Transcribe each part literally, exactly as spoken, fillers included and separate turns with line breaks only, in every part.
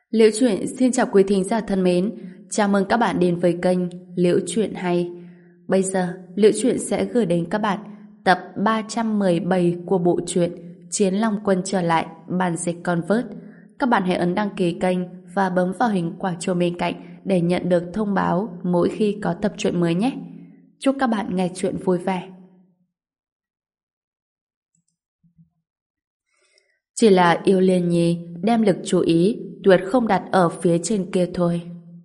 Liễu Chuyện xin chào quý thính giả thân mến, chào mừng các bạn đến với kênh Liễu Chuyện Hay. Bây giờ, Liễu Chuyện sẽ gửi đến các bạn tập ba trăm mười bảy của bộ truyện Chiến Long Quân trở lại bản dịch Convert. Các bạn hãy ấn đăng ký kênh và bấm vào hình quả chuông bên cạnh để nhận được thông báo mỗi khi có tập truyện mới nhé. Chúc các bạn nghe truyện vui vẻ. Chỉ là Yêu Liên Nhi đem lực chú ý tuyệt không đặt ở phía trên kia thôi.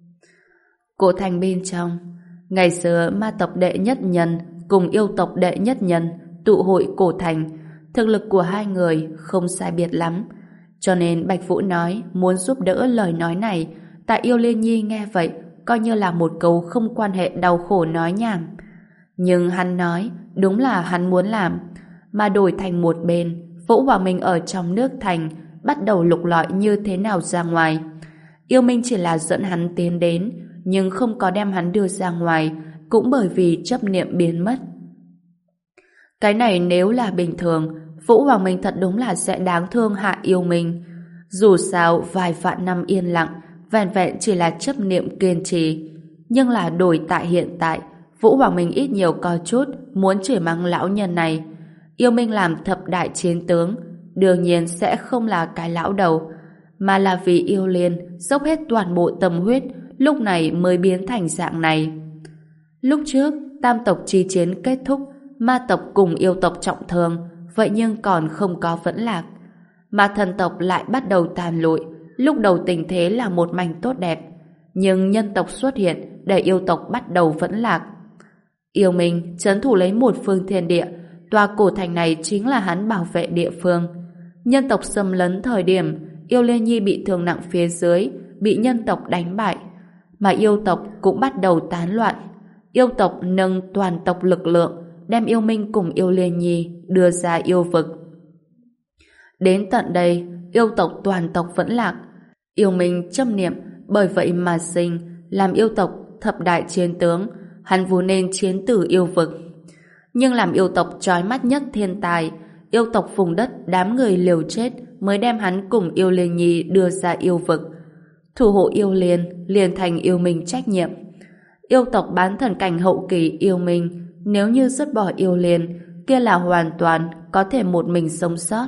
Cổ thành bên trong, ngày xưa ma tộc đệ nhất nhân cùng yêu tộc đệ nhất nhân tụ hội cổ thành, thực lực của hai người không sai biệt lắm, cho nên Bạch Vũ nói muốn giúp đỡ lời nói này. Tại Yêu Liên Nhi nghe vậy coi như là một câu không quan hệ đau khổ nói nhảm, nhưng hắn nói đúng là hắn muốn làm. Mà đổi thành một bên, Vũ Hoàng Minh ở trong nước thành bắt đầu lục lọi như thế nào ra ngoài. Yêu Minh chỉ là dẫn hắn tiến đến, nhưng không có đem hắn đưa ra ngoài, cũng bởi vì chấp niệm biến mất. Cái này nếu là bình thường, Vũ Hoàng Minh thật đúng là sẽ đáng thương hạ Yêu Minh. Dù sao vài vạn năm yên lặng, vẹn vẹn chỉ là chấp niệm kiên trì. Nhưng là đổi tại hiện tại, Vũ Hoàng Minh ít nhiều có chút muốn chửi mắng lão nhân này. Yêu Minh làm thập đại chiến tướng, đương nhiên sẽ không là cái lão đầu, mà là vì Yêu Liên dốc hết toàn bộ tâm huyết, lúc này mới biến thành dạng này. Lúc trước, tam tộc chi chiến kết thúc, ma tộc cùng yêu tộc trọng thương, vậy nhưng còn không có vẫn lạc. Mà thần tộc lại bắt đầu tàn lụi, lúc đầu tình thế là một mảnh tốt đẹp, nhưng nhân tộc xuất hiện để yêu tộc bắt đầu vẫn lạc. Yêu Minh trấn thủ lấy một phương thiên địa, tòa cổ thành này chính là hắn bảo vệ địa phương. Nhân tộc xâm lấn thời điểm Yêu Liên Nhi bị thương nặng phía dưới, bị nhân tộc đánh bại, mà yêu tộc cũng bắt đầu tán loạn. Yêu tộc nâng toàn tộc lực lượng đem Yêu Minh cùng Yêu Liên Nhi đưa ra yêu vực. Đến tận đây, yêu tộc toàn tộc vẫn lạc. Yêu Minh châm niệm bởi vậy mà sinh, làm yêu tộc thập đại chiến tướng, hắn vốn nên chiến tử yêu vực. Nhưng làm yêu tộc chói mắt nhất thiên tài, yêu tộc vùng đất đám người liều chết mới đem hắn cùng Yêu Liên Nhi đưa ra yêu vực. Thủ hộ Yêu Liên liền thành Yêu Minh trách nhiệm. Yêu tộc bán thần cảnh hậu kỳ Yêu Minh, nếu như dứt bỏ Yêu Liên, kia là hoàn toàn có thể một mình sống sót.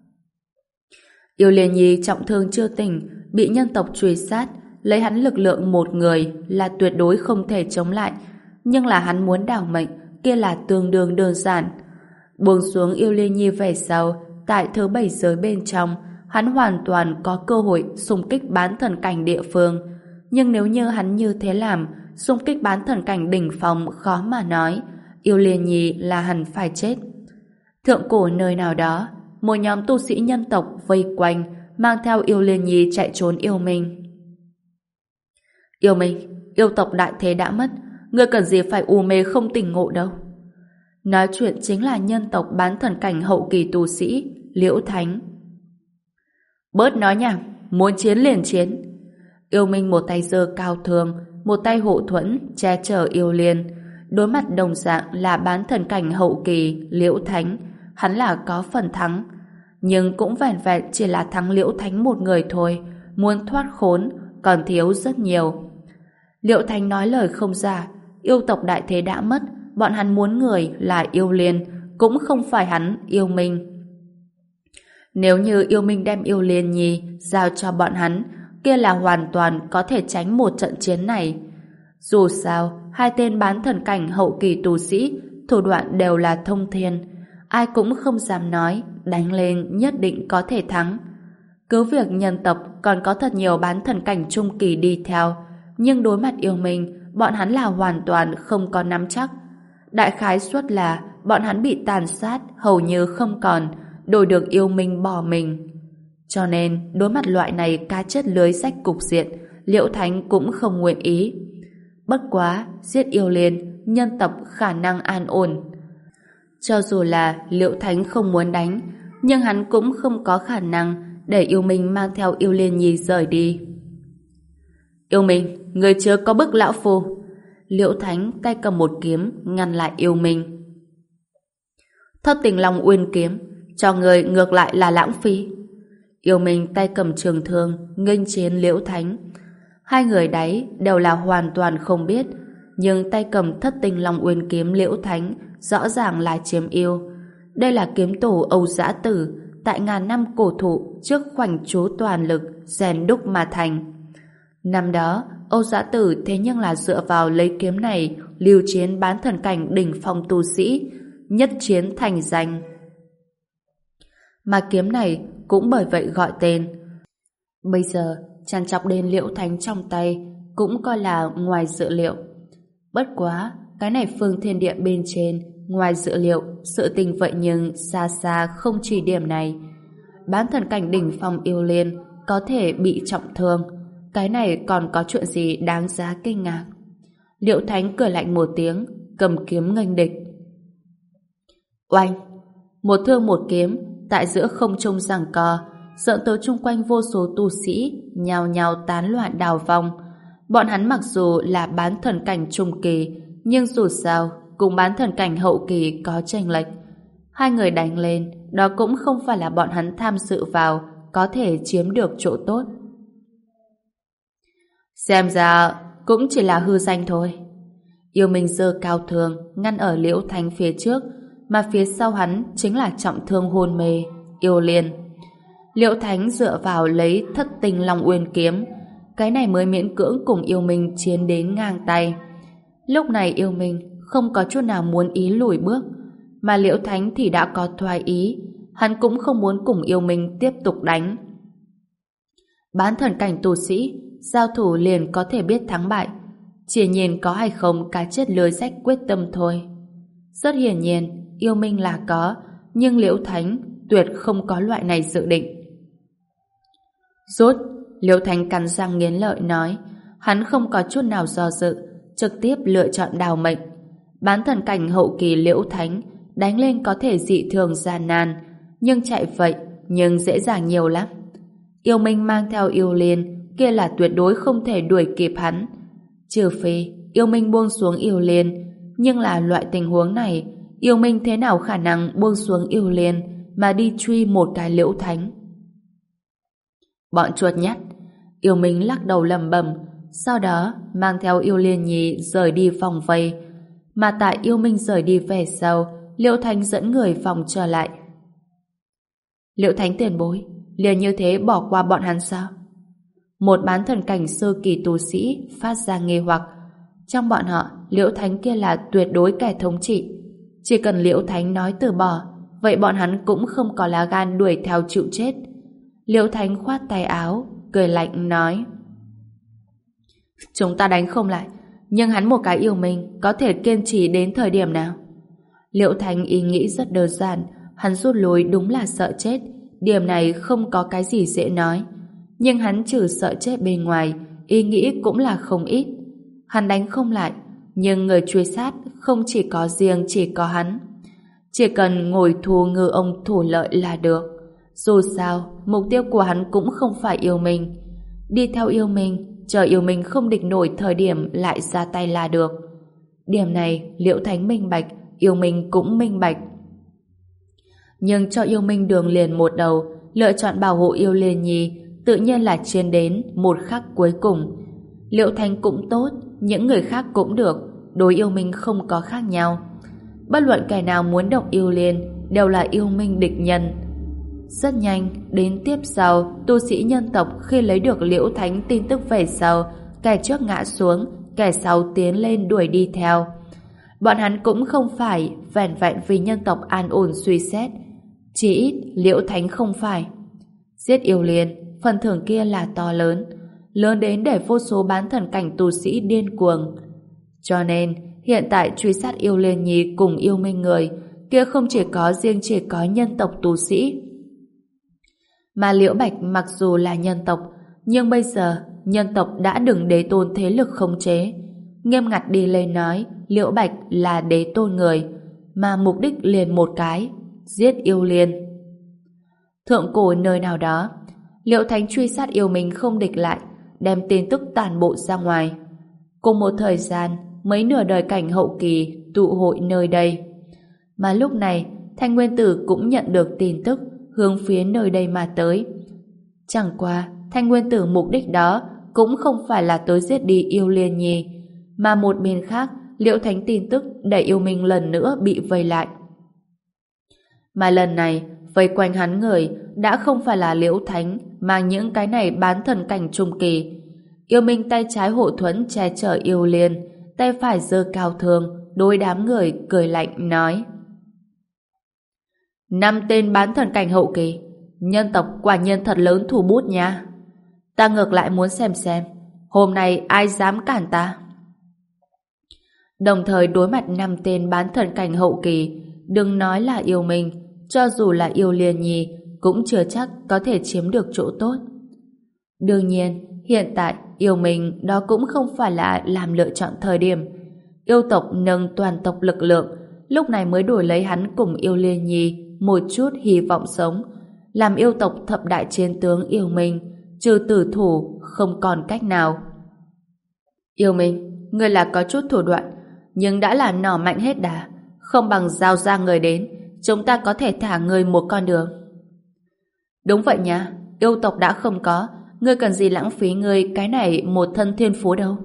Yêu Liên Nhi trọng thương chưa tỉnh, bị nhân tộc truy sát, lấy hắn lực lượng một người là tuyệt đối không thể chống lại, nhưng là hắn muốn đảo mệnh kia là tương đương đơn giản. Buông xuống Yêu Liên Nhi về sau, tại thứ bảy giới bên trong, hắn hoàn toàn có cơ hội xung kích bán thần cảnh địa phương. Nhưng nếu như hắn như thế làm, xung kích bán thần cảnh đỉnh phong khó mà nói, Yêu Liên Nhi là hẳn phải chết. Thượng cổ nơi nào đó, một nhóm tu sĩ nhân tộc vây quanh, mang theo Yêu Liên Nhi chạy trốn Yêu Minh. Yêu Minh, yêu tộc đại thế đã mất, ngươi cần gì phải u mê không tỉnh ngộ đâu. Nói chuyện chính là nhân tộc bán thần cảnh hậu kỳ tu sĩ Liễu Thánh. Bớt nói nhảm, muốn chiến liền chiến. Yêu Minh một tay giơ cao thương, một tay hộ thuẫn che chở Yêu Liên. Đối mặt đồng dạng là bán thần cảnh hậu kỳ Liễu Thánh, hắn là có phần thắng, nhưng cũng vẻn vẹn chỉ là thắng Liễu Thánh một người thôi. Muốn thoát khốn còn thiếu rất nhiều. Liễu Thánh nói lời không giả, yêu tộc đại thế đã mất, bọn hắn muốn người là Yêu Liên, cũng không phải hắn Yêu Minh. Nếu như Yêu Minh đem Yêu Liên Nhi giao cho bọn hắn, kia là hoàn toàn có thể tránh một trận chiến này. Dù sao, hai tên bán thần cảnh hậu kỳ tu sĩ, thủ đoạn đều là thông thiên, ai cũng không dám nói đánh lên nhất định có thể thắng. Cứ việc nhân tộc còn có thật nhiều bán thần cảnh trung kỳ đi theo, nhưng đối mặt Yêu Minh, bọn hắn là hoàn toàn không có nắm chắc. Đại khái suất là bọn hắn bị tàn sát hầu như không còn, đổi được Yêu Minh bỏ mình. Cho nên đối mặt loại này cá chết lưới rách cục diện, Liễu Thánh cũng không nguyện ý. Bất quá giết Yêu Liên, nhân tộc khả năng an ổn. Cho dù là Liễu Thánh không muốn đánh, nhưng hắn cũng không có khả năng để Yêu Minh mang theo Yêu Liên Nhi rời đi. Yêu Minh, người chưa có bức lão phu. Liễu Thánh tay cầm một kiếm ngăn lại Yêu Minh. Thất Tình Long Uyên kiếm, cho người ngược lại là lãng phí. Yêu Minh tay cầm trường thương, nghênh chiến Liễu Thánh. Hai người đấy đều là hoàn toàn không biết, nhưng tay cầm thất tinh long uyên kiếm Liễu Thánh rõ ràng là chiếm ưu. Đây là kiếm tổ Âu Dã Tử, tại ngàn năm cổ thụ trước khoảnh chú toàn lực rèn đúc mà thành. Năm đó, Âu Dã Tử thế nhưng là dựa vào lấy kiếm này lưu chiến bán thần cảnh đỉnh phong tu sĩ, nhất chiến thành danh. Mà kiếm này cũng bởi vậy gọi tên. Bây giờ, chàng chọc đến Liễu Thánh trong tay cũng coi là ngoài dự liệu. Bất quá, cái này phương thiên địa bên trên, ngoài dự liệu, sự tình vậy nhưng xa xa không chỉ điểm này. Bán thần cảnh đỉnh phong yêu liên có thể bị trọng thương, cái này còn có chuyện gì đáng giá kinh ngạc. Liễu Thánh cười lạnh một tiếng, cầm kiếm nghênh địch. Oanh! Một thương một kiếm, tại giữa không trung giằng co, dẫn tới chung quanh vô số tu sĩ, nhào nhào tán loạn đào vong. Bọn hắn mặc dù là bán thần cảnh trung kỳ, nhưng dù sao, cùng bán thần cảnh hậu kỳ có chênh lệch. Hai người đánh lên, đó cũng không phải là bọn hắn tham dự vào, có thể chiếm được chỗ tốt. Xem ra, cũng chỉ là hư danh thôi. Yêu Minh giơ cao thương, ngăn ở Liễu Thánh phía trước, mà phía sau hắn chính là trọng thương hôn mê, Yêu Liên. Liễu Thánh dựa vào lấy thất tinh long uyên kiếm, cái này mới miễn cưỡng cùng Yêu Minh chiến đến ngang tay. Lúc này Yêu Minh không có chút nào muốn ý lùi bước, mà Liễu Thánh thì đã có thoái ý, hắn cũng không muốn cùng Yêu Minh tiếp tục đánh. Bán thần cảnh tu sĩ, giao thủ liền có thể biết thắng bại, chỉ nhìn có hay không cá chết lưới rách quyết tâm thôi. Rất hiển nhiên, Yêu Minh là có, nhưng Liễu Thánh tuyệt không có loại này dự định. Rút! Liễu Thánh cắn răng nghiến lợi nói, hắn không có chút nào do dự, trực tiếp lựa chọn đào mệnh. Bán thần cảnh hậu kỳ Liễu Thánh đánh lên có thể dị thường gian nan, nhưng chạy vậy nhưng dễ dàng nhiều lắm. Yêu Minh mang theo Yêu Liên kia là tuyệt đối không thể đuổi kịp hắn, trừ phi Yêu Minh buông xuống Yêu Liên, nhưng là loại tình huống này Yêu Minh thế nào khả năng buông xuống Yêu Liên mà đi truy một cái Liễu Thánh. Bọn chuột nhắt! Yêu Minh lắc đầu lẩm bẩm, sau đó mang theo Yêu Liên Nhi rời đi vòng vây. Mà tại Yêu Minh rời đi về sau, Liễu Thánh dẫn người vòng trở lại. Liễu Thánh tiền bối, liền như thế bỏ qua bọn hắn sao? Một bán thần cảnh sơ kỳ tu sĩ phát ra nghi hoặc. Trong bọn họ, Liễu Thánh kia là tuyệt đối kẻ thống trị. Chỉ cần Liễu Thánh nói từ bỏ, vậy bọn hắn cũng không có lá gan đuổi theo chịu chết. Liễu Thánh khoát tay áo, cười lạnh nói, chúng ta đánh không lại, nhưng hắn một cái Yêu Minh có thể kiên trì đến thời điểm nào? Liễu Thánh ý nghĩ rất đơn giản, hắn rút lui đúng là sợ chết, điểm này không có cái gì dễ nói. Nhưng hắn trừ sợ chết bên ngoài, ý nghĩ cũng là không ít. Hắn đánh không lại, nhưng người truy sát không chỉ có riêng chỉ có hắn. Chỉ cần ngồi thu ngư ông thủ lợi là được. Dù sao, mục tiêu của hắn cũng không phải Yêu Minh. Đi theo Yêu Minh, chờ Yêu Minh không địch nổi thời điểm lại ra tay là được. Điểm này Liễu Thánh minh bạch, Yêu Minh cũng minh bạch. Nhưng cho Yêu Minh đường liền một đầu, lựa chọn bảo hộ Yêu Liên Nhi, tự nhiên là chiến đến một khắc cuối cùng. Liễu Thánh cũng tốt, những người khác cũng được, đối Yêu Minh không có khác nhau. Bất luận kẻ nào muốn động Yêu Liên đều là Yêu Minh địch nhân. Rất nhanh, đến tiếp sau, tu sĩ nhân tộc khi lấy được Liễu Thánh tin tức về sau, kẻ trước ngã xuống, kẻ sau tiến lên đuổi đi theo. Bọn hắn cũng không phải vẻn vẹn vì nhân tộc an ổn suy xét, chỉ ít Liễu Thánh không phải. Giết Yêu Liên, phần thưởng kia là to lớn, lớn đến để vô số bán thần cảnh tu sĩ điên cuồng. Cho nên, hiện tại truy sát Yêu Liên Nhi cùng Yêu Minh người, kia không chỉ có riêng chỉ có nhân tộc tu sĩ. Mà Liễu Bạch mặc dù là nhân tộc, nhưng bây giờ nhân tộc đã đừng đế tôn thế lực khống chế. Nghiêm ngặt đi lên nói, Liễu Bạch là đế tôn người, mà mục đích liền một cái, giết Yêu Liên. Thượng cổ nơi nào đó, Liễu Thánh truy sát Yêu Minh không địch lại, đem tin tức toàn bộ ra ngoài. Cùng một thời gian, mấy nửa đời cảnh hậu kỳ tụ hội nơi đây. Mà lúc này, Thanh Nguyên Tử cũng nhận được tin tức, hướng phía nơi đây mà tới. Chẳng qua, Thanh Nguyên Tử mục đích đó cũng không phải là tới giết đi Yêu Liên Nhi, mà một bên khác, Liễu Thánh tin tức để Yêu Minh lần nữa bị vây lại. Mà lần này, vây quanh hắn người đã không phải là Liễu Thánh, mà những cái này bán thần cảnh trung kỳ. Yêu Minh tay trái hộ thuẫn che chở Yêu Liên, tay phải giơ cao thương, đối đám người cười lạnh nói: năm tên bán thần cảnh hậu kỳ, nhân tộc quả nhiên thật lớn thủ bút nha. Ta ngược lại muốn xem xem, hôm nay ai dám cản ta. Đồng thời đối mặt năm tên bán thần cảnh hậu kỳ, đừng nói là Yêu Minh, cho dù là Yêu Liên Nhi cũng chưa chắc có thể chiếm được chỗ tốt. Đương nhiên, hiện tại Yêu Minh đó cũng không phải là làm lựa chọn thời điểm. Yêu tộc nâng toàn tộc lực lượng, lúc này mới đổi lấy hắn cùng Yêu Liên Nhi một chút hy vọng sống, làm yêu tộc thập đại chiến tướng Yêu Minh trừ tử thủ không còn cách nào. Yêu Minh, ngươi là có chút thủ đoạn, nhưng đã là nỏ mạnh hết đà, không bằng giao ra người đến, chúng ta có thể thả ngươi một con đường. Đúng vậy nha, yêu tộc đã không có, ngươi cần gì lãng phí ngươi cái này một thân thiên phú đâu.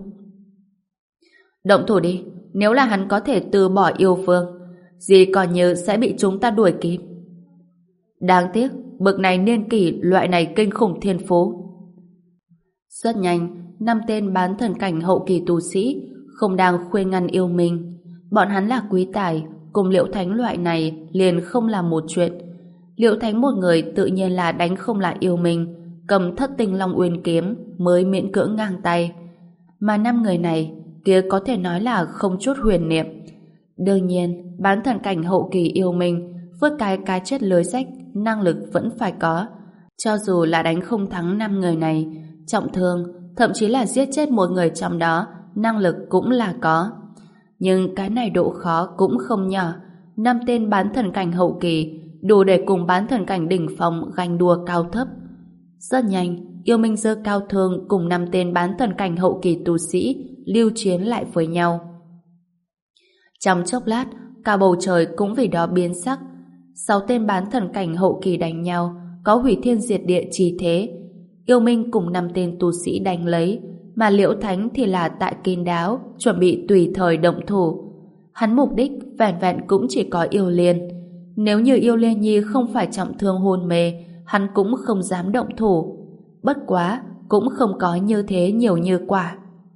Động thủ đi, nếu là hắn có thể từ bỏ yêu vương, gì còn như sẽ bị chúng ta đuổi kịp. Đáng tiếc, bực này niên kỷ loại này kinh khủng thiên phú. Rất nhanh, năm tên bán thần cảnh hậu kỳ tu sĩ không đang khuyên ngăn Yêu Minh. Bọn hắn là quý tài, cùng Liễu Thánh loại này liền không làm một chuyện. Liễu Thánh một người tự nhiên là đánh không lại Yêu Minh, cầm Thất Tinh Long Uyên kiếm mới miễn cưỡng ngang tay. Mà năm người này kia có thể nói là không chút huyền niệm. Đương nhiên, bán thần cảnh hậu kỳ Yêu Minh vớt cái cái chết lưới rách, năng lực vẫn phải có. Cho dù là đánh không thắng năm người này, trọng thương, thậm chí là giết chết một người trong đó, năng lực cũng là có. Nhưng cái này độ khó cũng không nhỏ. Năm tên bán thần cảnh hậu kỳ đủ để cùng bán thần cảnh đỉnh phong ganh đua cao thấp. Rất nhanh, Yêu Minh giơ cao thương cùng năm tên bán thần cảnh hậu kỳ tu sĩ lưu chiến lại với nhau. Trong chốc lát, cả bầu trời cũng vì đó biến sắc. Sáu tên bán thần cảnh hậu kỳ đánh nhau, có hủy thiên diệt địa chi thế. Yêu Minh cùng năm tên tu sĩ đánh lấy, mà Liễu Thánh thì là tại kín đáo, chuẩn bị tùy thời động thủ. Hắn mục đích vẹn vẹn cũng chỉ có Yêu Liên. Nếu như Yêu Liên Nhi không phải trọng thương hôn mê, hắn cũng không dám động thủ. Bất quá, cũng không có như thế nhiều như quả.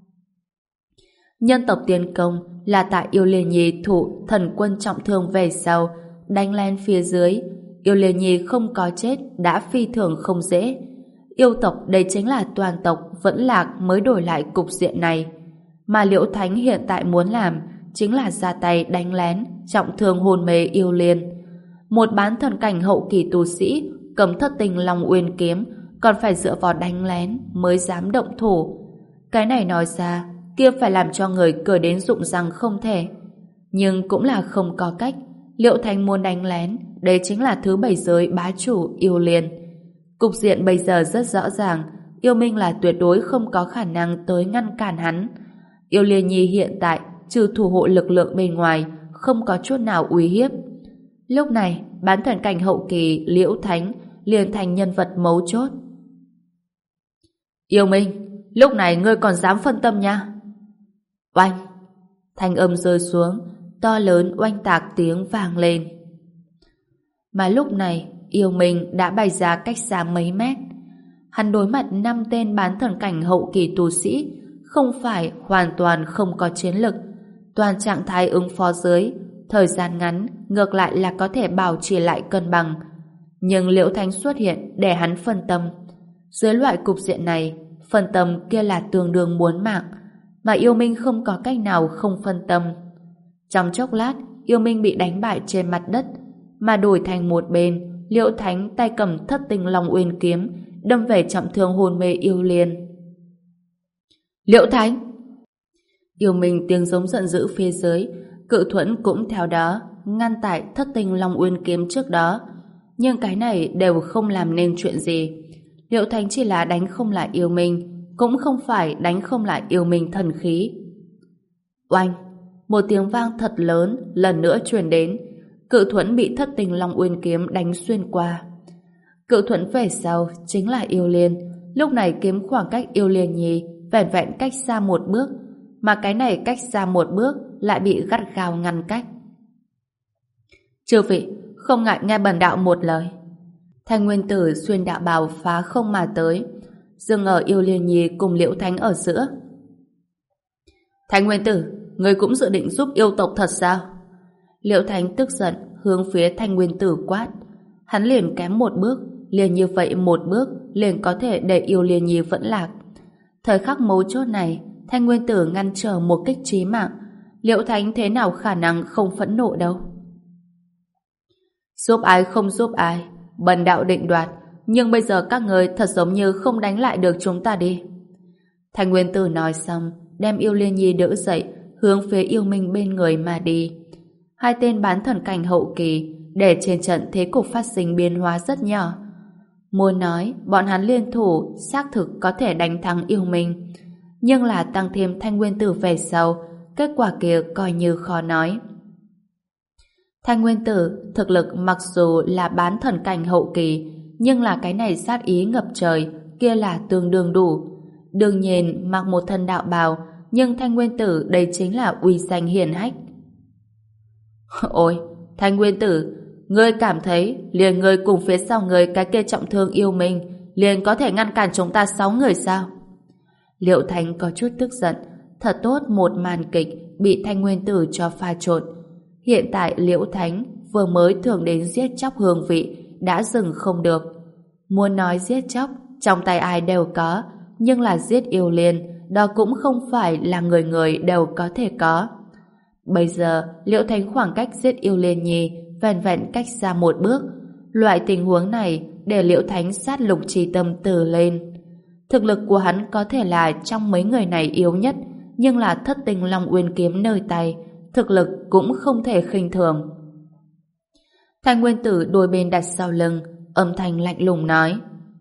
Nhân tộc tiến công là tại Yêu Liên Nhi thụ thần quân trọng thương về sau, đánh lên phía dưới. Yêu Liên Nhi không có chết đã phi thường không dễ. Yêu tộc đây chính là toàn tộc vẫn lạc mới đổi lại cục diện này. Mà Liễu Thánh hiện tại muốn làm chính là ra tay đánh lén, trọng thương hôn mê Yêu Liên. Một bán thần cảnh hậu kỳ tu sĩ cầm Thất Tinh Long Uyên kiếm còn phải dựa vào đánh lén mới dám động thủ. Cái này nói ra kia phải làm cho người cười đến rụng răng không thể. Nhưng cũng là không có cách. Liễu Thánh muốn đánh lén, đây chính là thứ bảy giới bá chủ Yêu Liên. Cục diện bây giờ rất rõ ràng, Yêu Minh là tuyệt đối không có khả năng tới ngăn cản hắn. Yêu Liên Nhi hiện tại trừ thủ hộ lực lượng bên ngoài, không có chút nào uy hiếp. Lúc này, bán thần cảnh hậu kỳ Liễu Thánh liền thành nhân vật mấu chốt. Yêu Minh, lúc này ngươi còn dám phân tâm nha. Oanh! Thanh âm rơi xuống, to lớn oanh tạc tiếng vang lên. Mà lúc này, Yêu Minh đã bay ra cách xa mấy mét. Hắn đối mặt năm tên bán thần cảnh hậu kỳ tu sĩ, không phải hoàn toàn không có chiến lực. Toàn trạng thái ứng phó dưới, thời gian ngắn ngược lại là có thể bảo trì lại cân bằng. Nhưng Liễu Thánh xuất hiện để hắn phân tâm. Dưới loại cục diện này, phân tâm kia là tương đương muốn mạng, mà Yêu Minh không có cách nào không phân tâm. Trong chốc lát, Yêu Minh bị đánh bại trên mặt đất, mà đổi thành một bên, Liễu Thánh tay cầm Thất Tinh Long Uyên kiếm đâm về trọng thương hôn mê Yêu Liên. Liễu Thánh! Yêu Minh tiếng giống giận dữ phía dưới, cự thuẫn cũng theo đó ngăn tại Thất Tinh Long Uyên kiếm trước đó, nhưng cái này đều không làm nên chuyện gì. Liễu Thánh chỉ là đánh không lại Yêu Minh, cũng không phải đánh không lại Yêu Minh thần khí. Oanh! Một tiếng vang thật lớn lần nữa truyền đến, cự thuẫn bị Thất Tinh Long Uyên kiếm đánh xuyên qua. Cự thuẫn về sau chính là Yêu Liên. Lúc này kiếm khoảng cách Yêu Liên Nhi vẻn vẹn cách xa một bước, mà cái này cách xa một bước lại bị gắt gao ngăn cách. Chư vị, không ngại nghe bần đạo một lời. Thanh Nguyên Tử xuyên đạo bào phá không mà tới, dừng ở Yêu Liên Nhi cùng Liễu Thánh ở giữa. Thanh Nguyên Tử, ngươi cũng dự định giúp yêu tộc thật sao? Liễu Thánh tức giận hướng phía Thanh Nguyên Tử quát. Hắn liền kém một bước, liền như vậy một bước liền có thể để Yêu Liên Nhi vẫn lạc. Thời khắc mấu chốt này, Thanh Nguyên Tử ngăn trở một kích chí mạng, Liễu Thánh thế nào khả năng không phẫn nộ đâu. Giúp ai không giúp ai, bần đạo định đoạt, nhưng bây giờ các người thật giống như không đánh lại được chúng ta đi. Thanh Nguyên Tử nói xong, đem Yêu Liên Nhi đỡ dậy, hướng phía Yêu Minh bên người mà đi. Hai tên bán thần cảnh hậu kỳ, để trên trận thế cục phát sinh biến hóa rất nhỏ. Muốn nói, bọn hắn liên thủ xác thực có thể đánh thắng Yêu Minh, nhưng là tăng thêm Thanh Nguyên Tử về sau, kết quả kia coi như khó nói. Thanh Nguyên Tử thực lực mặc dù là bán thần cảnh hậu kỳ, nhưng là cái này sát ý ngập trời, kia là tương đương đủ. Đương nhiên mặc một thân đạo bào, nhưng Thanh Nguyên Tử đây chính là uy danh hiển hách. Ôi, Thanh Nguyên Tử, ngươi cảm thấy liền ngươi cùng phía sau ngươi cái kia trọng thương Yêu Minh liền có thể ngăn cản chúng ta sáu người sao? Liễu Thánh có chút tức giận, thật tốt một màn kịch bị Thanh Nguyên Tử cho pha trộn. Hiện tại Liễu Thánh vừa mới thường đến giết chóc hương vị đã dừng không được. Muốn nói giết chóc trong tay ai đều có, nhưng là giết Yêu Liên đó cũng không phải là người người đều có thể có. Bây giờ Liễu Thánh khoảng cách giết Yêu Liên Nhi vẹn vẹn cách xa một bước. Loại tình huống này để Liễu Thánh sát lục chi tâm từ lên. Thực lực của hắn có thể là trong mấy người này yếu nhất, nhưng là thất tinh Long Uyên kiếm nơi tay, thực lực cũng không thể khinh thường. Thanh Nguyên Tử đôi bên đặt sau lưng, âm thanh lạnh lùng nói: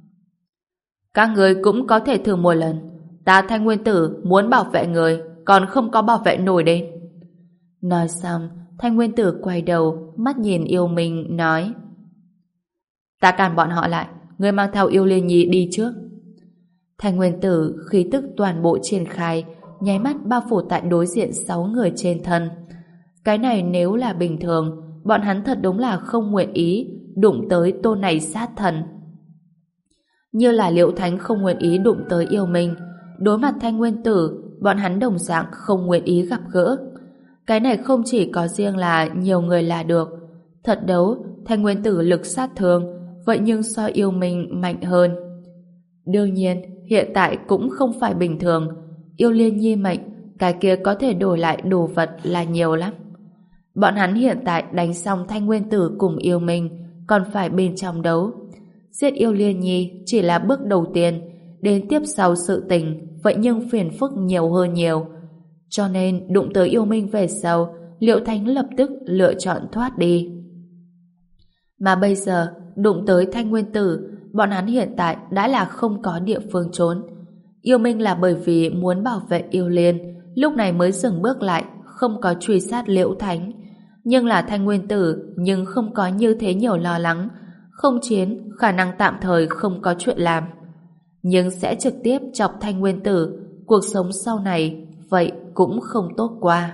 các người cũng có thể thử một lần. Ta Thanh Nguyên Tử muốn bảo vệ người, còn không có bảo vệ nổi đến. Nói xong, Thanh Nguyên Tử quay đầu, mắt nhìn Yêu Minh nói: ta cản bọn họ lại, người mang theo Yêu Liên Nhi đi trước. Thanh Nguyên Tử khí tức toàn bộ triển khai, nháy mắt bao phủ tại đối diện sáu người trên thân. Cái này nếu là bình thường, bọn hắn thật đúng là không nguyện ý đụng tới tôn này sát thần. Như là Liễu Thánh không nguyện ý đụng tới Yêu Minh, đối mặt Thanh Nguyên Tử, bọn hắn đồng dạng không nguyện ý gặp gỡ. Cái này không chỉ có riêng là nhiều người là được. Thật đấu, Thanh Nguyên Tử lực sát thương, vậy nhưng so Yêu Minh mạnh hơn. Đương nhiên, hiện tại cũng không phải bình thường. Yêu Liên Nhi mệnh, cái kia có thể đổi lại đồ vật là nhiều lắm. Bọn hắn hiện tại đánh xong Thanh Nguyên Tử cùng Yêu Minh, còn phải bên trong đấu. Giết Yêu Liên Nhi chỉ là bước đầu tiên, đến tiếp sau sự tình, vậy nhưng phiền phức nhiều hơn nhiều. Cho nên đụng tới Yêu Minh về sau, Liễu Thánh lập tức lựa chọn thoát đi. Mà bây giờ, đụng tới Thanh Nguyên Tử, bọn hắn hiện tại đã là không có địa phương trốn. Yêu Minh là bởi vì muốn bảo vệ Yêu Liên, lúc này mới dừng bước lại, không có truy sát Liễu Thánh. Nhưng là Thanh Nguyên Tử, nhưng không có như thế nhiều lo lắng. Không chiến, khả năng tạm thời không có chuyện làm. Nhưng sẽ trực tiếp chọc Thanh Nguyên Tử, cuộc sống sau này, vậy cũng không tốt qua.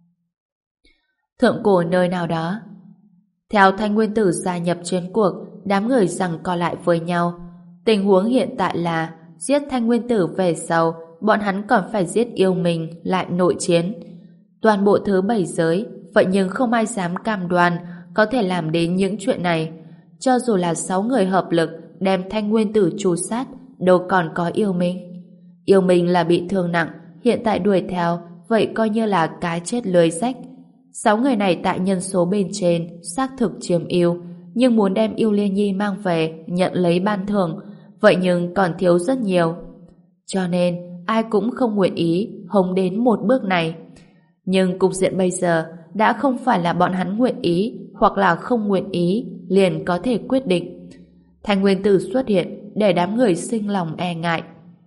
Thượng cổ nơi nào đó. Theo Thanh Nguyên Tử gia nhập chiến cuộc, đám người giằng co lại với nhau. Tình huống hiện tại là giết Thanh Nguyên Tử về sau, bọn hắn còn phải giết Yêu Minh lại nội chiến. Toàn bộ thứ bảy giới, vậy nhưng không ai dám cam đoan có thể làm đến những chuyện này. Cho dù là sáu người hợp lực đem Thanh Nguyên Tử tru sát, đâu còn có Yêu Minh. Yêu Minh là bị thương nặng, hiện tại đuổi theo, vậy coi như là cá chết lưới rách. Sáu người này tại nhân số bên trên xác thực chiếm ưu, nhưng muốn đem Yêu Liên Nhi mang về nhận lấy ban thưởng, vậy nhưng còn thiếu rất nhiều. Cho nên ai cũng không nguyện ý hống đến một bước này. Nhưng cục diện bây giờ đã không phải là bọn hắn nguyện ý hoặc là không nguyện ý liền có thể quyết định. Thanh Nguyên Tử xuất hiện để đám người sinh lòng e ngại.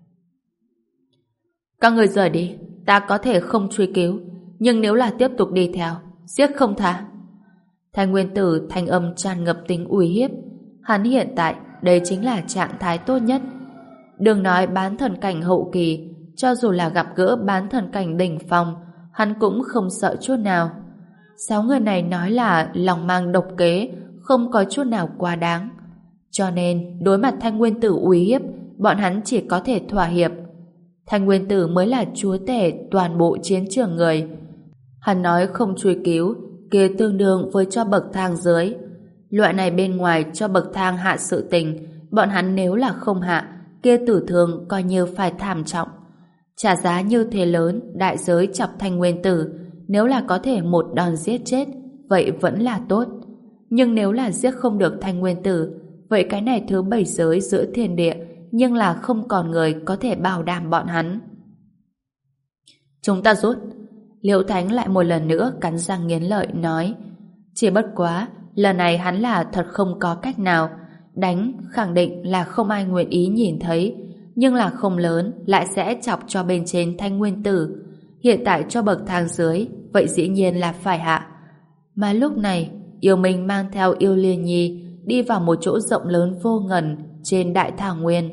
Các người rời đi, ta có thể không truy cứu, nhưng nếu là tiếp tục đi theo, giết không tha. Thanh Nguyên Tử thanh âm tràn ngập tính uy hiếp. Hắn hiện tại đây chính là trạng thái tốt nhất. Đừng nói bán thần cảnh hậu kỳ, cho dù là gặp gỡ bán thần cảnh đỉnh phong, hắn cũng không sợ chút nào. Sáu người này nói là lòng mang độc kế, không có chút nào quá đáng. Cho nên, đối mặt Thanh Nguyên Tử uy hiếp, bọn hắn chỉ có thể thỏa hiệp. Thanh Nguyên Tử mới là chúa tể toàn bộ chiến trường người. Hắn nói không truy cứu, kia tương đương với cho bậc thang dưới. Loại này bên ngoài cho bậc thang hạ sự tình, bọn hắn nếu là không hạ, kia tử thương coi như phải thảm trọng. Trả giá như thế lớn, đại giới chọc Thanh Nguyên Tử, nếu là có thể một đòn giết chết, vậy vẫn là tốt. Nhưng nếu là giết không được Thanh Nguyên Tử, vậy cái này thứ bảy giới giữa thiên địa, nhưng là không còn người có thể bảo đảm bọn hắn. Chúng ta rút. Liễu Thánh lại một lần nữa cắn răng nghiến lợi nói, chỉ bất quá, lần này hắn là thật không có cách nào. Đánh khẳng định là không ai nguyện ý nhìn thấy, nhưng là không lớn lại sẽ chọc cho bên trên Thanh Nguyên Tử. Hiện tại cho bậc thang dưới, vậy dĩ nhiên là phải hạ. Mà lúc này, Yêu Minh mang theo Yêu Liên Nhi đi vào một chỗ rộng lớn vô ngần trên đại thảo nguyên.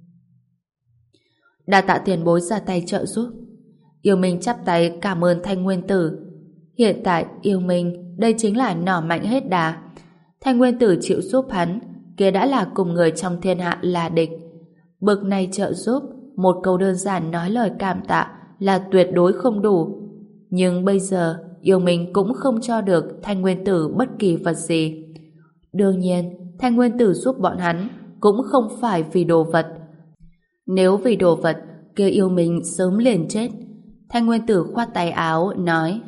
Đa tạ tiền bối ra tay trợ giúp. Yêu Minh chắp tay cảm ơn Thanh Nguyên Tử. Hiện tại Yêu Minh đây chính là nỏ mạnh hết đà. Thanh Nguyên Tử chịu giúp hắn, kia đã là cùng người trong thiên hạ là địch. Bực này trợ giúp, một câu đơn giản nói lời cảm tạ là tuyệt đối không đủ. Nhưng bây giờ Yêu Minh cũng không cho được Thanh Nguyên Tử bất kỳ vật gì. Đương nhiên, Thanh Nguyên Tử giúp bọn hắn cũng không phải vì đồ vật. Nếu vì đồ vật, kia Yêu Minh sớm liền chết. Thanh Nguyên Tử khoát tay áo, nói,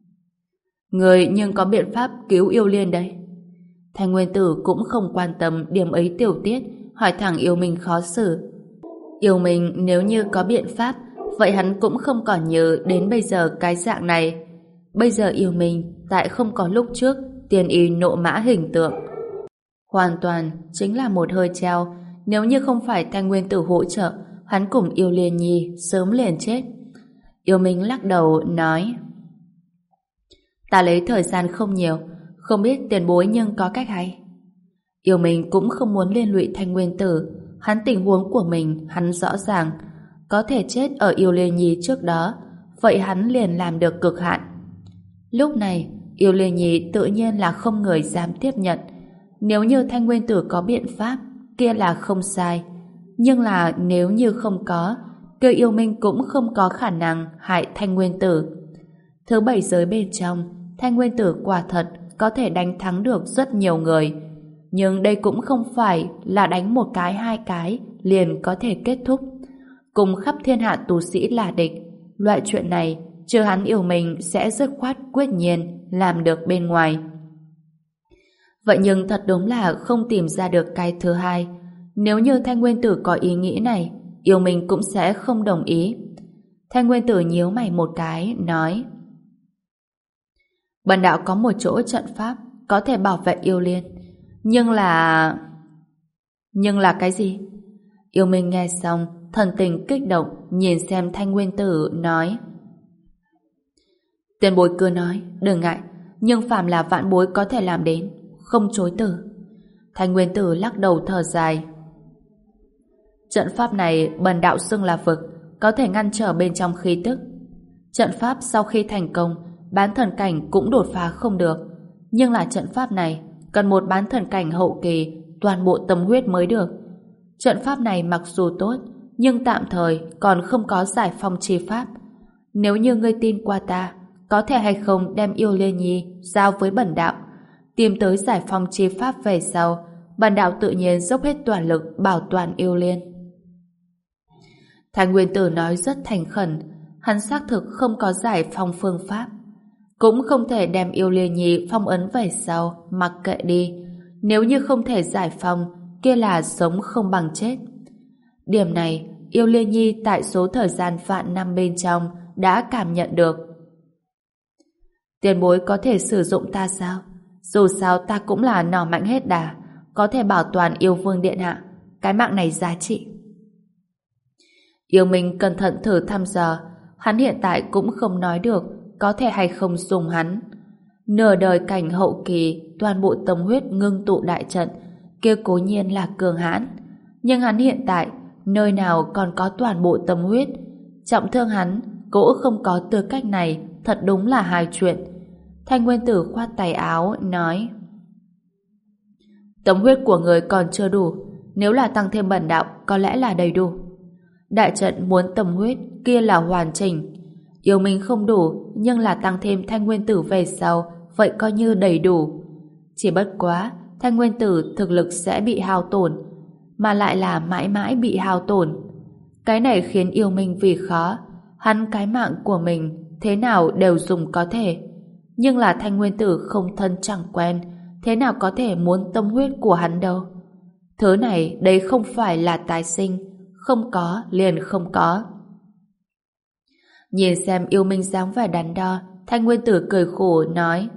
người nhưng có biện pháp cứu Yêu Liên đấy. Thanh Nguyên Tử cũng không quan tâm điểm ấy tiểu tiết, hỏi thẳng Yêu Minh khó xử. Yêu Minh nếu như có biện pháp, vậy hắn cũng không còn nhớ đến bây giờ cái dạng này. Bây giờ Yêu Minh tại không có lúc trước tiền y nộ mã hình tượng. Hoàn toàn chính là một hơi treo. Nếu như không phải Thanh Nguyên Tử hỗ trợ, hắn cùng Yêu Liên Nhi sớm liền chết. Yêu Minh lắc đầu nói, ta lấy thời gian không nhiều, không biết tiền bối nhưng có cách hay. Yêu Minh cũng không muốn liên lụy Thanh Nguyên Tử. Hắn tình huống của mình hắn rõ ràng, có thể chết ở Yêu Liên Nhi trước đó, vậy hắn liền làm được cực hạn. Lúc này Yêu Liên Nhi tự nhiên là không người dám tiếp nhận. Nếu như Thanh Nguyên Tử có biện pháp, kia là không sai. Nhưng là nếu như không có, kia Yêu Minh cũng không có khả năng hại Thanh Nguyên Tử. Thứ bảy giới bên trong, Thanh Nguyên Tử quả thật có thể đánh thắng được rất nhiều người. Nhưng đây cũng không phải là đánh một cái hai cái liền có thể kết thúc. Cùng khắp thiên hạ tu sĩ là địch, loại chuyện này trừ hắn Yêu Minh sẽ dứt khoát quyết nhiên làm được bên ngoài. Vậy nhưng thật đúng là không tìm ra được cái thứ hai. Nếu như Thanh Nguyên Tử có ý nghĩ này, Yêu Minh cũng sẽ không đồng ý. Thanh Nguyên Tử nhíu mày một cái, nói, bần đạo có một chỗ trận pháp có thể bảo vệ Yêu Liên. Nhưng là... Nhưng là cái gì? Yêu Minh nghe xong, thần tình kích động, nhìn xem Thanh Nguyên Tử, nói, tiền bối cứ nói, đừng ngại, nhưng phàm là vạn bối có thể làm đến, không chối từ. Thanh Nguyên Tử lắc đầu thở dài. Trận pháp này bần đạo xưng là vực, có thể ngăn trở bên trong khí tức. Trận pháp sau khi thành công, bán thần cảnh cũng đột phá không được. Nhưng là trận pháp này cần một bán thần cảnh hậu kỳ toàn bộ tâm huyết mới được. Trận pháp này mặc dù tốt, nhưng tạm thời còn không có giải phong chi pháp. Nếu như ngươi tin qua ta, có thể hay không đem Yêu Liên Nhi giao với bần đạo, tìm tới giải phong chi pháp về sau, bần đạo tự nhiên dốc hết toàn lực bảo toàn Yêu Liên. Thanh Nguyên Tử nói rất thành khẩn, hắn xác thực không có giải phong phương pháp, cũng không thể đem Yêu Liên Nhi phong ấn về sau, mặc kệ đi. Nếu như không thể giải phong, kia là sống không bằng chết. Điểm này, Yêu Liên Nhi tại số thời gian vạn năm bên trong đã cảm nhận được. Tiền bối có thể sử dụng ta sao? Dù sao ta cũng là nỏ mạnh hết đà, có thể bảo toàn Yêu Vương điện hạ, cái mạng này giá trị. Yêu Minh cẩn thận thử thăm dò, hắn hiện tại cũng không nói được có thể hay không dùng hắn. Nửa đời cảnh hậu kỳ, toàn bộ tâm huyết ngưng tụ đại trận, kia cố nhiên là cường hãn. Nhưng hắn hiện tại, nơi nào còn có toàn bộ tâm huyết. Trọng thương hắn, cũng không có tư cách này, thật đúng là hai chuyện. Thanh Nguyên Tử khoát tay áo, nói: tâm huyết của người còn chưa đủ, nếu là tăng thêm bần đạo, có lẽ là đầy đủ. Đại trận muốn tâm huyết, kia là hoàn chỉnh. Yêu minh không đủ, nhưng là tăng thêm Thanh Nguyên Tử về sau, vậy coi như đầy đủ. Chỉ bất quá, Thanh Nguyên Tử thực lực sẽ bị hao tổn, mà lại là mãi mãi bị hao tổn. Cái này khiến yêu minh vì khó, hắn cái mạng của mình thế nào đều dùng có thể. Nhưng là Thanh Nguyên Tử không thân chẳng quen, thế nào có thể muốn tâm huyết của hắn đâu. Thứ này đấy không phải là tái sinh, không có liền không có. Nhìn xem yêu minh dáng vẻ đắn đo, Thanh Nguyên Tử cười khổ nói: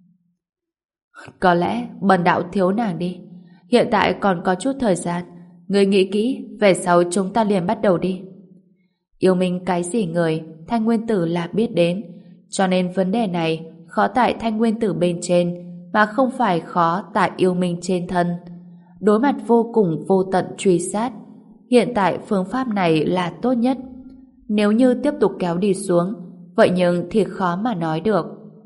có lẽ bần đạo thiếu nàng đi. Hiện tại còn có chút thời gian, người nghĩ kỹ, về sau chúng ta liền bắt đầu đi. Yêu minh cái gì người, Thanh Nguyên Tử là biết đến, cho nên vấn đề này khó tại Thanh Nguyên Tử bên trên, mà không phải khó tại yêu minh trên thân. Đối mặt vô cùng vô tận truy sát, hiện tại phương pháp này là tốt nhất. Nếu như tiếp tục kéo đi xuống, vậy nhưng thì khó mà nói được.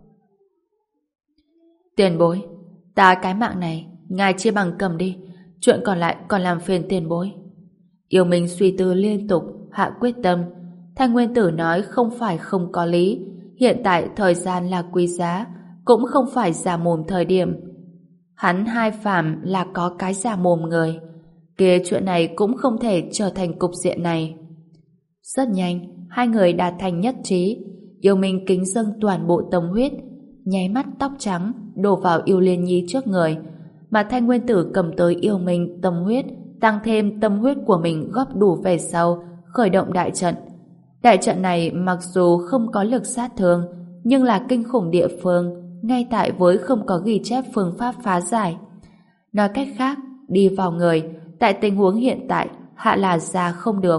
Tiền bối, ta cái mạng này, ngài chia bằng cầm đi, chuyện còn lại còn làm phiền tiền bối. Yêu minh suy tư liên tục, hạ quyết tâm. Thanh Nguyên Tử nói không phải không có lý, hiện tại thời gian là quý giá, cũng không phải giả mồm thời điểm. Hắn hai phàm là có cái giả mồm người, kia chuyện này cũng không thể trở thành cục diện này. Rất nhanh, hai người đạt thành nhất trí. Yêu minh kính dâng toàn bộ tâm huyết, nháy mắt tóc trắng đổ vào Yêu Liên Nhi trước người, mà Thanh Nguyên Tử cầm tới yêu minh tâm huyết, tăng thêm tâm huyết của mình góp đủ về sau, khởi động đại trận. Đại trận này mặc dù không có lực sát thương, nhưng là kinh khủng địa phương ngay tại với không có ghi chép phương pháp phá giải. Nói cách khác, đi vào người, tại tình huống hiện tại, hạ là ra không được.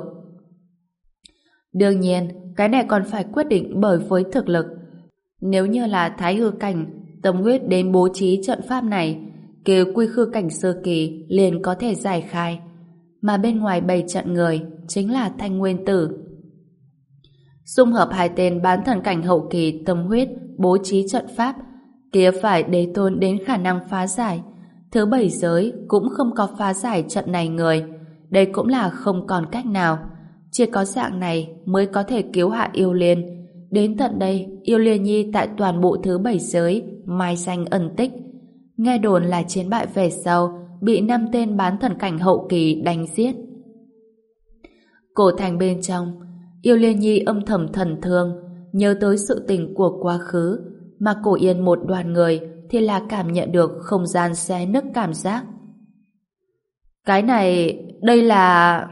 Đương nhiên, cái này còn phải quyết định bởi với thực lực. Nếu như là thái hư cảnh, tâm huyết đến bố trí trận pháp này, kêu quy khư cảnh sơ kỳ liền có thể giải khai. Mà bên ngoài bày trận người chính là Thanh Nguyên Tử. Dung hợp hai tên bán thần cảnh hậu kỳ tâm huyết bố trí trận pháp, kia phải đế tôn đến khả năng phá giải. Thứ bảy giới cũng không có phá giải trận này người, đây cũng là không còn cách nào. Chỉ có dạng này mới có thể cứu hạ Yêu Liên. Đến tận đây, Yêu Liên Nhi tại toàn bộ thứ bảy giới mai danh ẩn tích. Nghe đồn là chiến bại về sau, bị năm tên bán thần cảnh hậu kỳ đánh giết. Cổ thành bên trong, Yêu Liên Nhi âm thầm thần thương, nhớ tới sự tình của quá khứ, mà Cổ Yên một đoàn người thì là cảm nhận được không gian xé nứt cảm giác. Cái này, đây là...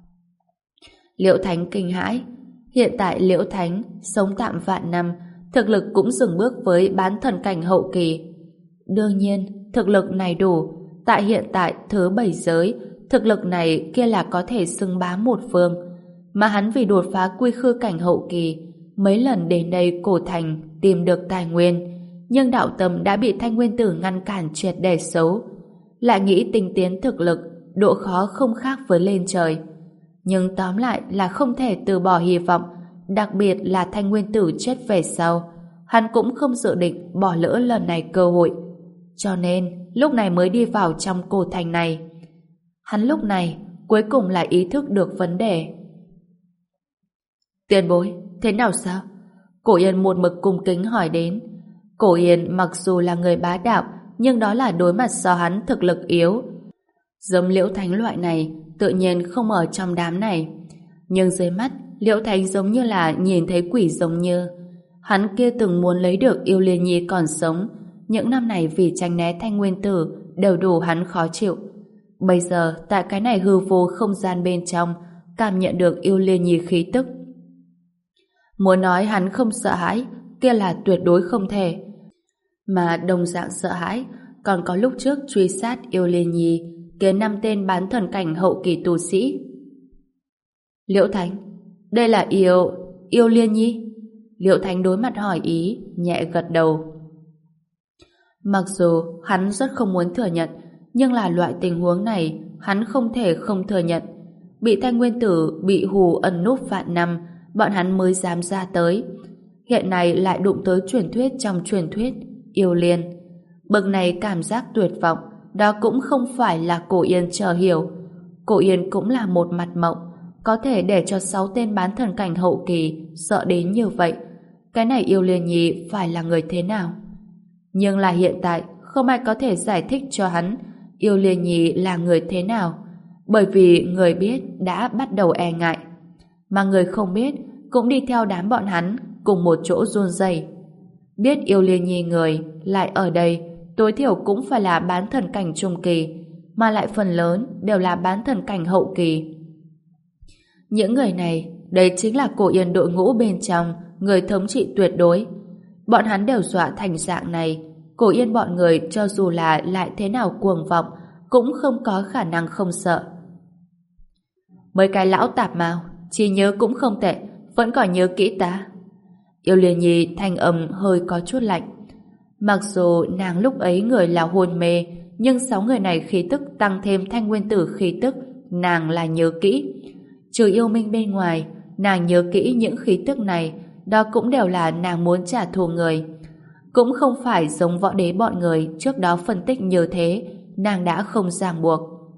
Liễu Thánh kinh hãi. Hiện tại Liễu Thánh sống tạm vạn năm, thực lực cũng dừng bước với bán thần cảnh hậu kỳ. Đương nhiên, thực lực này đủ. Tại hiện tại thứ bảy giới, thực lực này kia là có thể xưng bá một phương. Mà hắn vì đột phá quy khư cảnh hậu kỳ, mấy lần đến đây cổ thành tìm được tài nguyên, nhưng đạo tâm đã bị Thanh Nguyên Tử ngăn cản triệt để xấu. Lại nghĩ tinh tiến thực lực, độ khó không khác với lên trời. Nhưng tóm lại là không thể từ bỏ hy vọng, đặc biệt là Thanh Nguyên Tử chết về sau, hắn cũng không dự định bỏ lỡ lần này cơ hội. Cho nên, lúc này mới đi vào trong cổ thành này. Hắn lúc này cuối cùng là ý thức được vấn đề. Tiền bối, thế nào sao? Cổ Yên một mực cung kính hỏi đến. Cổ Yên mặc dù là người bá đạo, nhưng đó là đối mặt do hắn thực lực yếu. Giống Liễu Thánh loại này tự nhiên không ở trong đám này. Nhưng dưới mắt, Liễu Thánh giống như là nhìn thấy quỷ giống như. Hắn kia từng muốn lấy được Yêu Liên Nhi còn sống, những năm này vì tránh né Thanh Nguyên Tử đều đủ hắn khó chịu. Bây giờ tại cái này hư vô không gian bên trong, cảm nhận được Yêu Liên Nhi khí tức. Muốn nói hắn không sợ hãi, kia là tuyệt đối không thể. Mà đồng dạng sợ hãi, còn có lúc trước truy sát Yêu Liên Nhi, kia năm tên bán thần cảnh hậu kỳ tu sĩ. Liễu Thánh, đây là Yêu... Yêu Liên Nhi? Liễu Thánh đối mặt hỏi ý, nhẹ gật đầu. Mặc dù hắn rất không muốn thừa nhận, Nhưng là loại tình huống này hắn không thể không thừa nhận. Bị Thanh Nguyên Tử bị hù ẩn núp vạn năm, bọn hắn mới dám ra tới. Hiện nay lại đụng tới truyền thuyết trong truyền thuyết, yêu liên. Bậc này cảm giác tuyệt vọng, đó cũng không phải là Cổ Yên chờ hiểu. Cổ Yên cũng là một mặt mộng, có thể để cho sáu tên bán thần cảnh hậu kỳ sợ đến như vậy. Cái này yêu liên nhi phải là người thế nào? Nhưng là hiện tại không ai có thể giải thích cho hắn yêu liên nhi là người thế nào, bởi vì người biết đã bắt đầu e ngại, mà người không biết cũng đi theo đám bọn hắn cùng một chỗ run rẩy. Biết yêu liên nhi người lại ở đây, tối thiểu cũng phải là bán thần cảnh trung kỳ, mà lại phần lớn đều là bán thần cảnh hậu kỳ. Những người này, đây chính là Cổ Yên đội ngũ bên trong người thống trị tuyệt đối. Bọn hắn đều dọa thành dạng này, Cổ Yên bọn người cho dù là lại thế nào cuồng vọng cũng không có khả năng không sợ. Mấy cái lão tạp mao, trí nhớ cũng không tệ, vẫn còn nhớ kỹ ta. Yêu Liên Nhi thanh âm hơi có chút lạnh. Mặc dù nàng lúc ấy người là hôn mê, nhưng sáu người này khí tức tăng thêm Thanh Nguyên Tử khí tức, nàng là nhớ kỹ. Trừ yêu minh bên ngoài, nàng nhớ kỹ những khí tức này, đó cũng đều là nàng muốn trả thù người. Cũng không phải giống võ đế bọn người trước đó phân tích như thế, nàng đã không ràng buộc.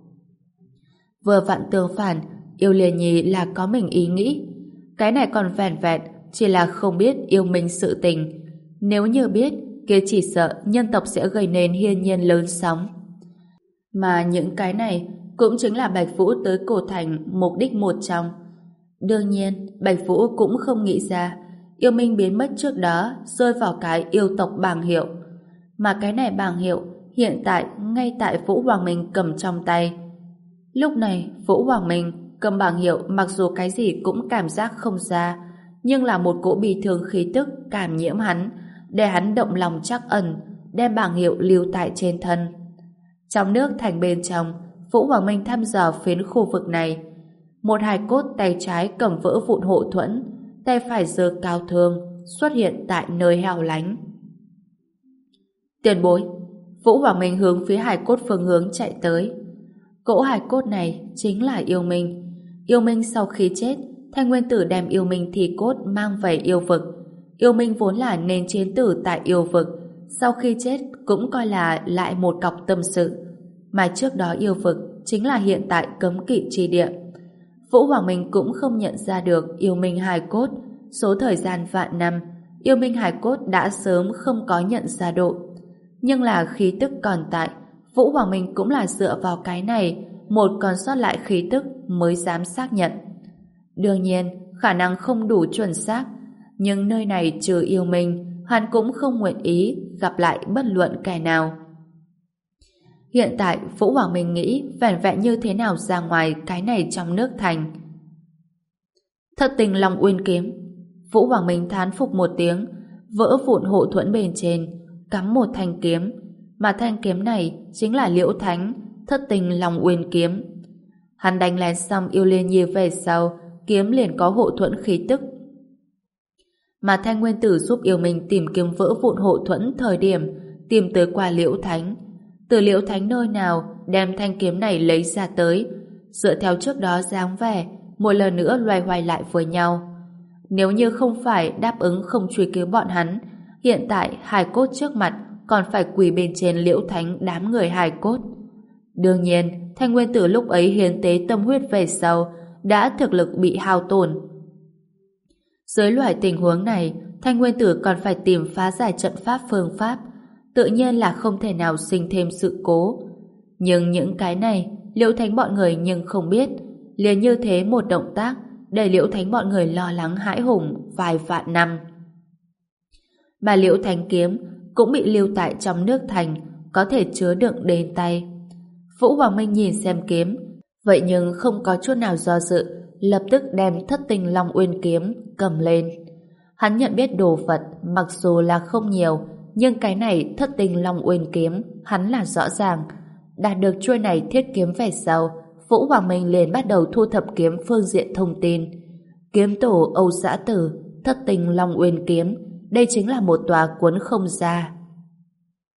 Vừa vặn tương phản, Yêu Liên Nhi là có mình ý nghĩ. Cái này còn vẹn vẹn chỉ là không biết yêu minh sự tình. Nếu như biết, kia chỉ sợ nhân tộc sẽ gây nên hiên nhiên lớn sóng. Mà những cái này cũng chính là Bạch Vũ tới Cổ Thành mục đích một trong. Đương nhiên, Bạch Vũ cũng không nghĩ ra yêu minh biến mất trước đó rơi vào cái yêu tộc bảng hiệu. Mà cái này bảng hiệu hiện tại ngay tại Vũ Hoàng Minh cầm trong tay. Lúc này, Vũ Hoàng Minh cầm bảng hiệu mặc dù cái gì cũng cảm giác không ra, nhưng là một cỗ bi thương khí tức cảm nhiễm hắn, để hắn động lòng trắc ẩn, đem bảng hiệu lưu tại trên thân. Trong nước thành bên trong, Vũ Hoàng Minh thăm dò phiến khu vực này. Một hài cốt tay trái cầm vỡ vụn hộ thuẫn, tay phải giơ cao thương, xuất hiện tại nơi hẻo lánh. Tiền bối, Vũ Hoàng Minh hướng phía hài cốt phương hướng chạy tới. Cỗ hài cốt này chính là yêu minh. Yêu minh sau khi chết, Thanh Nguyên Tử đem yêu minh thi cốt mang về yêu vực. Yêu minh vốn là nền chiến tử tại yêu vực, sau khi chết cũng coi là lại một cọc tâm sự. Mà trước đó yêu vực chính là hiện tại cấm kỵ chi địa. Vũ Hoàng Minh cũng không nhận ra được yêu minh hài cốt. Số thời gian vạn năm, yêu minh hài cốt đã sớm không có nhận ra độ. Nhưng là khí tức còn tại, Vũ Hoàng Minh cũng là dựa vào cái này, một còn sót lại khí tức mới dám xác nhận. Đương nhiên, khả năng không đủ chuẩn xác, nhưng nơi này trừ yêu minh, hắn cũng không nguyện ý gặp lại bất luận kẻ nào. Hiện tại, Vũ Hoàng Minh nghĩ vẻn vẹn như thế nào ra ngoài cái này trong nước thành. Thất tình Long Uyên kiếm. Vũ Hoàng Minh thán phục một tiếng, vỡ vụn hộ thuẫn bên trên, cắm một thanh kiếm, mà thanh kiếm này chính là Liễu Thánh, thất tình Long Uyên kiếm. Hắn đánh lén xong yêu Liên Nhi về sau, kiếm liền có hộ thuẫn khí tức. Mà Thanh Nguyên Tử giúp yêu mình tìm kiếm vỡ vụn hộ thuẫn thời điểm tìm tới qua Liễu Thánh. Từ Liễu Thánh nơi nào đem thanh kiếm này lấy ra tới, dựa theo trước đó dáng vẻ, một lần nữa loay hoay lại với nhau. Nếu như không phải đáp ứng không truy cứu bọn hắn, hiện tại hài cốt trước mặt còn phải quỳ bên trên Liễu Thánh đám người hài cốt. Đương nhiên, Thanh Nguyên Tử lúc ấy hiến tế tâm huyết về sau đã thực lực bị hao tổn. Dưới loại tình huống này, Thanh Nguyên Tử còn phải tìm phá giải trận pháp phương pháp, tự nhiên là không thể nào sinh thêm sự cố. Nhưng những cái này, Liễu Thánh bọn người nhưng không biết, liền như thế một động tác để Liễu Thánh bọn người lo lắng hãi hùng vài vạn năm. Mà Liễu Thánh kiếm cũng bị lưu tại trong nước thành, có thể chứa đựng đến tay. Vũ Hoàng Minh nhìn xem kiếm, vậy nhưng không có chút nào do dự, lập tức đem thất tình Long Uyên kiếm cầm lên. Hắn nhận biết đồ vật mặc dù là không nhiều, nhưng cái này thất tình Long Uyên kiếm hắn là rõ ràng. Đạt được chuôi này thiết kiếm về sau, Vũ Hoàng Minh liền bắt đầu thu thập kiếm phương diện thông tin. Kiếm tổ Âu Dã Tử, thất tình Long Uyên kiếm, đây chính là một tòa cuốn không ra.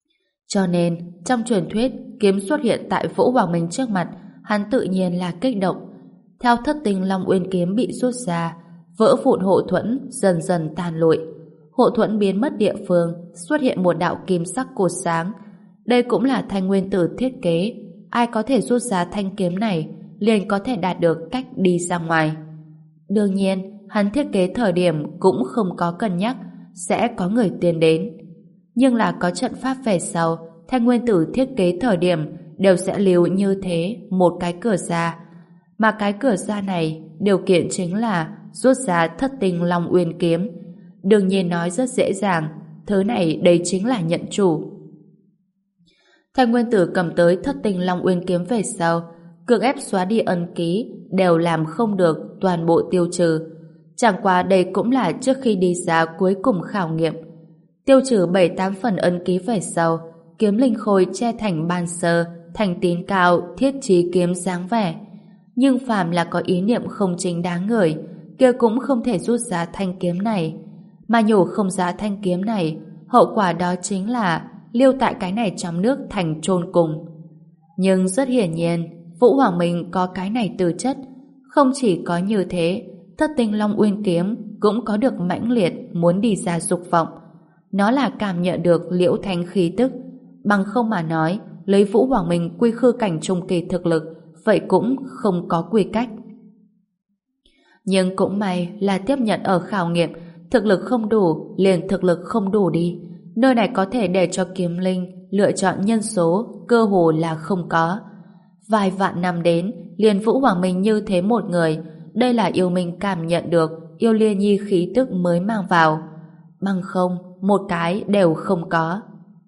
Cho nên, trong truyền thuyết, kiếm xuất hiện tại Vũ Hoàng Minh trước mặt, hắn tự nhiên là kích động. Theo thất tinh Long Uyên kiếm bị rút ra, vỡ vụn hộ thuẫn dần dần tàn lụi. Hộ thuẫn biến mất địa phương, xuất hiện một đạo kim sắc cột sáng. Đây cũng là thanh nguyên tử thiết kế. Ai có thể rút ra thanh kiếm này, liền có thể đạt được cách đi ra ngoài. Đương nhiên, hắn thiết kế thời điểm cũng không có cân nhắc sẽ có người tiến đến. Nhưng là có trận pháp về sau, thanh nguyên tử thiết kế thời điểm đều sẽ lưu như thế một cái cửa ra. Mà cái cửa ra này, điều kiện chính là rút ra thất tinh Long Uyên kiếm. Đương nhiên nói rất dễ dàng, thứ này đây chính là nhận chủ. Thanh nguyên tử cầm tới thất tinh Long Uyên kiếm về sau, cưỡng ép xóa đi ấn ký, đều làm không được toàn bộ tiêu trừ. Chẳng qua đây cũng là trước khi đi ra cuối cùng khảo nghiệm. Tiêu trừ bảy tám phần ấn ký về sau, kiếm linh khôi che thành ban sơ, thành tín cao, thiết trí kiếm dáng vẻ. Nhưng phàm là có ý niệm không chính đáng người, kia cũng không thể rút ra thanh kiếm này. Mà nhổ không ra thanh kiếm này, hậu quả đó chính là lưu tại cái này trong nước thành chôn cùng. Nhưng rất hiển nhiên, Vũ Hoàng Minh có cái này tư chất. Không chỉ có như thế, thất tinh Long Uyên kiếm cũng có được mãnh liệt muốn đi ra dục vọng. Nó là cảm nhận được liễu thanh khí tức. Bằng không mà nói, lấy Vũ Hoàng Minh quy khư cảnh trung kỳ thực lực, vậy cũng không có quy cách. Nhưng cũng may là tiếp nhận ở khảo nghiệm, thực lực không đủ, liền thực lực không đủ đi. Nơi này có thể để cho kiếm linh lựa chọn nhân số, cơ hồ là không có. Vài vạn năm đến, liền Vũ Hoàng Minh như thế một người, đây là yêu mình cảm nhận được yêu Liên Nhi khí tức mới mang vào. Bằng không, một cái đều không có.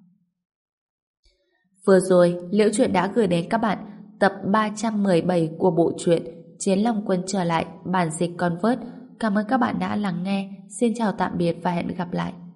Vừa rồi, Liễu Chuyện đã gửi đến các bạn tập ba trăm mười bảy của bộ truyện Chiến Long Quân trở lại, bản dịch Convert. Cảm ơn các bạn đã lắng nghe. Xin chào tạm biệt và hẹn gặp lại.